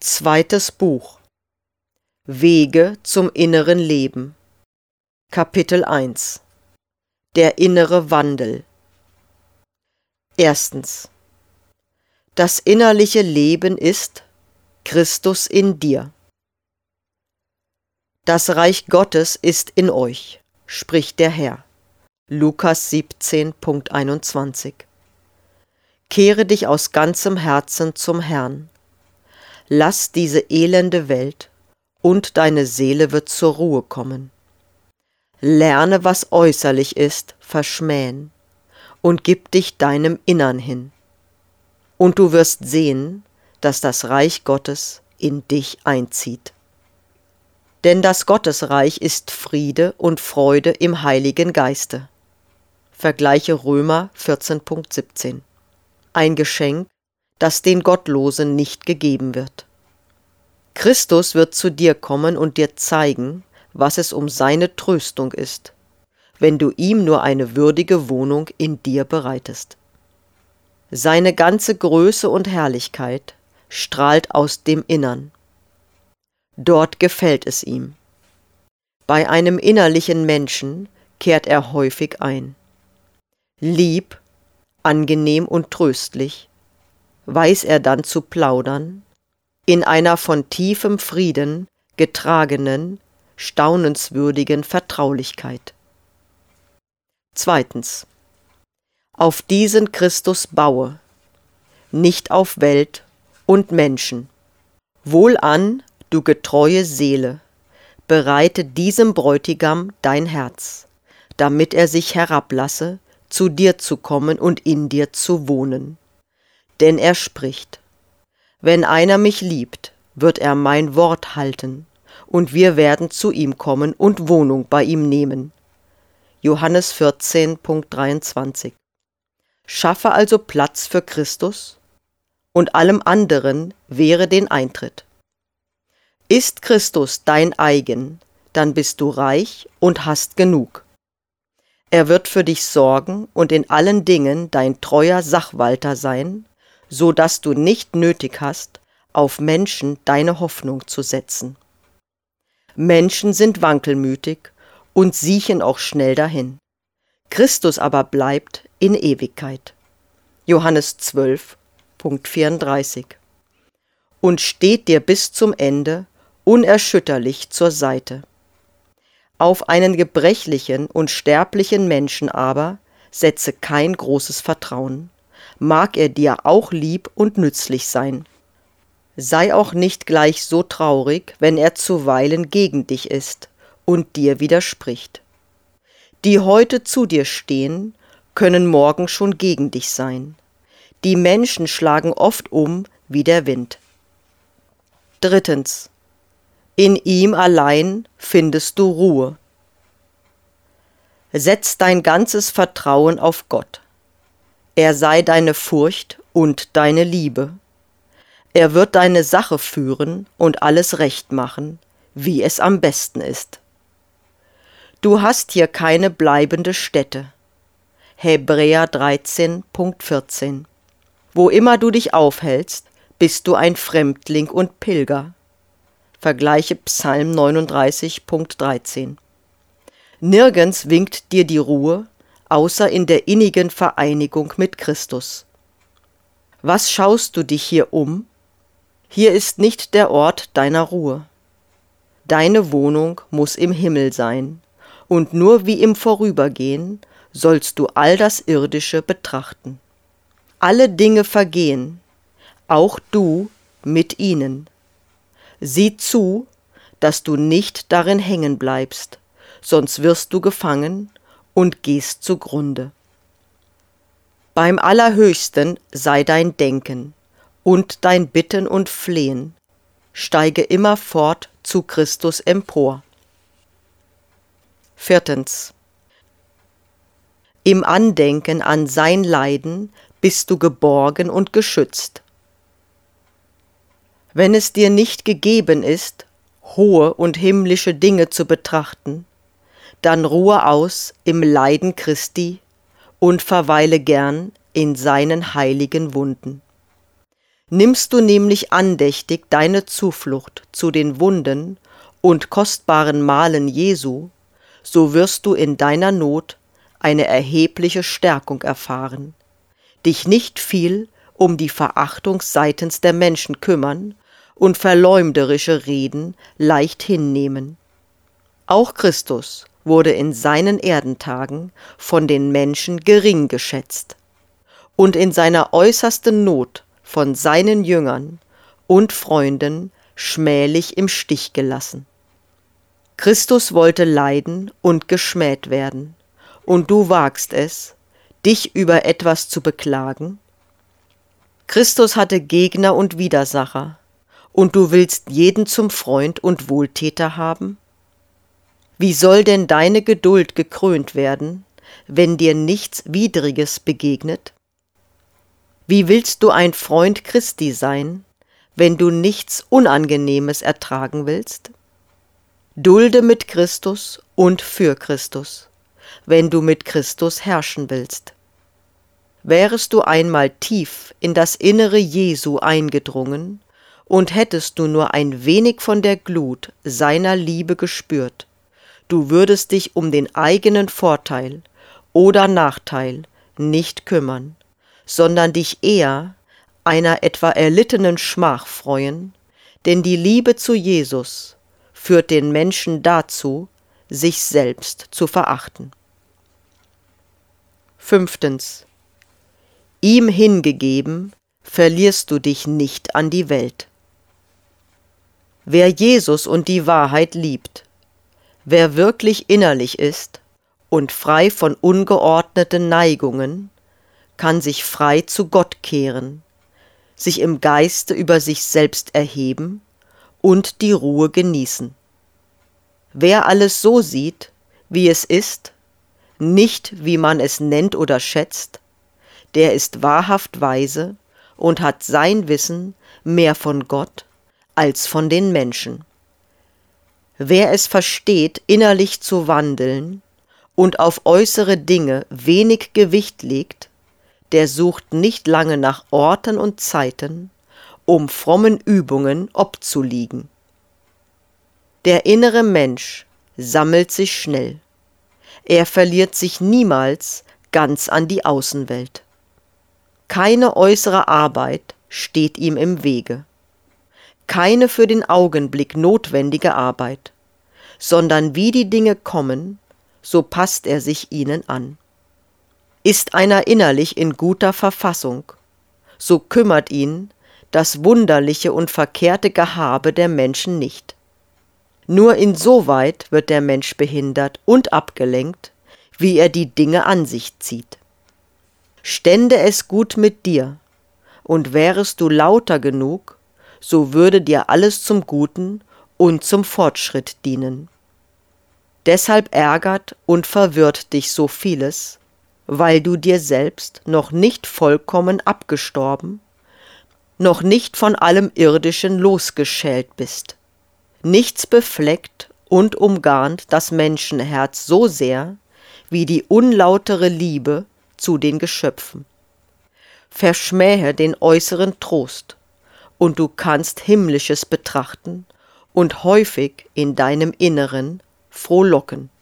Zweites Buch. Wege zum inneren Leben. Kapitel 1. Der innere Wandel. Erstens. Das innerliche Leben ist Christus in dir. Das Reich Gottes ist in euch, spricht der Herr. Lukas 17,21. Kehre dich aus ganzem Herzen zum Herrn. Lass diese elende Welt, und deine Seele wird zur Ruhe kommen. Lerne, was äußerlich ist, verschmähen, und gib dich deinem Innern hin. Und du wirst sehen, dass das Reich Gottes in dich einzieht. Denn das Gottesreich ist Friede und Freude im Heiligen Geiste. Vergleiche Römer 14,17. Ein Geschenk, das den Gottlosen nicht gegeben wird. Christus wird zu dir kommen und dir zeigen, was es um seine Tröstung ist, wenn du ihm nur eine würdige Wohnung in dir bereitest. Seine ganze Größe und Herrlichkeit strahlt aus dem Innern. Dort gefällt es ihm. Bei einem innerlichen Menschen kehrt er häufig ein. Lieb, angenehm und tröstlich, weiß er dann zu plaudern, in einer von tiefem Frieden getragenen, staunenswürdigen Vertraulichkeit. Zweitens. Auf diesen Christus baue, nicht auf Welt und Menschen. Wohlan, du getreue Seele, bereite diesem Bräutigam dein Herz, damit er sich herablasse, zu dir zu kommen und in dir zu wohnen. Denn er spricht: Wenn einer mich liebt, wird er mein Wort halten, und wir werden zu ihm kommen und Wohnung bei ihm nehmen. Johannes 14,23. Schaffe also Platz für Christus, und allem anderen wehre den Eintritt. Ist Christus dein eigen, dann bist du reich und hast genug. Er wird für dich sorgen und in allen Dingen dein treuer Sachwalter sein, so dass du nicht nötig hast, auf Menschen deine Hoffnung zu setzen. Menschen sind wankelmütig und siechen auch schnell dahin. Christus aber bleibt in Ewigkeit. Johannes 12,34. Und steht dir bis zum Ende unerschütterlich zur Seite. Auf einen gebrechlichen und sterblichen Menschen aber setze kein großes Vertrauen. Mag er dir auch lieb und nützlich sein. Sei auch nicht gleich so traurig, wenn er zuweilen gegen dich ist und dir widerspricht. Die heute zu dir stehen, können morgen schon gegen dich sein. Die Menschen schlagen oft um wie der Wind. Drittens. In ihm allein findest du Ruhe. Setz dein ganzes Vertrauen auf Gott. Er sei deine Furcht und deine Liebe. Er wird deine Sache führen und alles recht machen, wie es am besten ist. Du hast hier keine bleibende Stätte. Hebräer 13,14. Wo immer du dich aufhältst, bist du ein Fremdling und Pilger. Vergleiche Psalm 39,13. Nirgends winkt dir die Ruhe, außer in der innigen Vereinigung mit Christus. Was schaust du dich hier um? Hier ist nicht der Ort deiner Ruhe. Deine Wohnung muss im Himmel sein, und nur wie im Vorübergehen sollst du all das Irdische betrachten. Alle Dinge vergehen, auch du mit ihnen. Sieh zu, dass du nicht darin hängen bleibst, sonst wirst du gefangen und gehst zugrunde. Beim Allerhöchsten sei dein Denken und dein Bitten und Flehen, steige immerfort zu Christus empor. Viertens. Im Andenken an sein Leiden bist du geborgen und geschützt. Wenn es dir nicht gegeben ist, hohe und himmlische Dinge zu betrachten, dann ruhe aus im Leiden Christi und verweile gern in seinen heiligen Wunden. Nimmst du nämlich andächtig deine Zuflucht zu den Wunden und kostbaren Malen Jesu, so wirst du in deiner Not eine erhebliche Stärkung erfahren, dich nicht viel um die Verachtung seitens der Menschen kümmern und verleumderische Reden leicht hinnehmen. Auch Christus wurde in seinen Erdentagen von den Menschen gering geschätzt und in seiner äußersten Not von seinen Jüngern und Freunden schmählich im Stich gelassen. Christus wollte leiden und geschmäht werden, und du wagst es, dich über etwas zu beklagen? Christus hatte Gegner und Widersacher, und du willst jeden zum Freund und Wohltäter haben? Wie soll denn deine Geduld gekrönt werden, wenn dir nichts Widriges begegnet? Wie willst du ein Freund Christi sein, wenn du nichts Unangenehmes ertragen willst? Dulde mit Christus und für Christus, wenn du mit Christus herrschen willst. Wärest du einmal tief in das Innere Jesu eingedrungen und hättest du nur ein wenig von der Glut seiner Liebe gespürt, du würdest dich um den eigenen Vorteil oder Nachteil nicht kümmern, sondern dich eher einer etwa erlittenen Schmach freuen, denn die Liebe zu Jesus führt den Menschen dazu, sich selbst zu verachten. 5. Ihm hingegeben, verlierst du dich nicht an die Welt. Wer Jesus und die Wahrheit liebt, wer wirklich innerlich ist und frei von ungeordneten Neigungen, kann sich frei zu Gott kehren, sich im Geiste über sich selbst erheben und die Ruhe genießen. Wer alles so sieht, wie es ist, nicht wie man es nennt oder schätzt, der ist wahrhaft weise und hat sein Wissen mehr von Gott als von den Menschen. Wer es versteht, innerlich zu wandeln und auf äußere Dinge wenig Gewicht legt, der sucht nicht lange nach Orten und Zeiten, um frommen Übungen obzuliegen. Der innere Mensch sammelt sich schnell. Er verliert sich niemals ganz an die Außenwelt. Keine äußere Arbeit steht ihm im Wege. Keine für den Augenblick notwendige Arbeit, sondern wie die Dinge kommen, so passt er sich ihnen an. Ist einer innerlich in guter Verfassung, so kümmert ihn das wunderliche und verkehrte Gehabe der Menschen nicht. Nur insoweit wird der Mensch behindert und abgelenkt, wie er die Dinge an sich zieht. Stände es gut mit dir, und wärest du lauter genug, so würde dir alles zum Guten und zum Fortschritt dienen. Deshalb ärgert und verwirrt dich so vieles, weil du dir selbst noch nicht vollkommen abgestorben, noch nicht von allem Irdischen losgeschält bist. Nichts befleckt und umgarnt das Menschenherz so sehr wie die unlautere Liebe zu den Geschöpfen. Verschmähe den äußeren Trost, und du kannst Himmlisches betrachten und häufig in deinem Inneren frohlocken.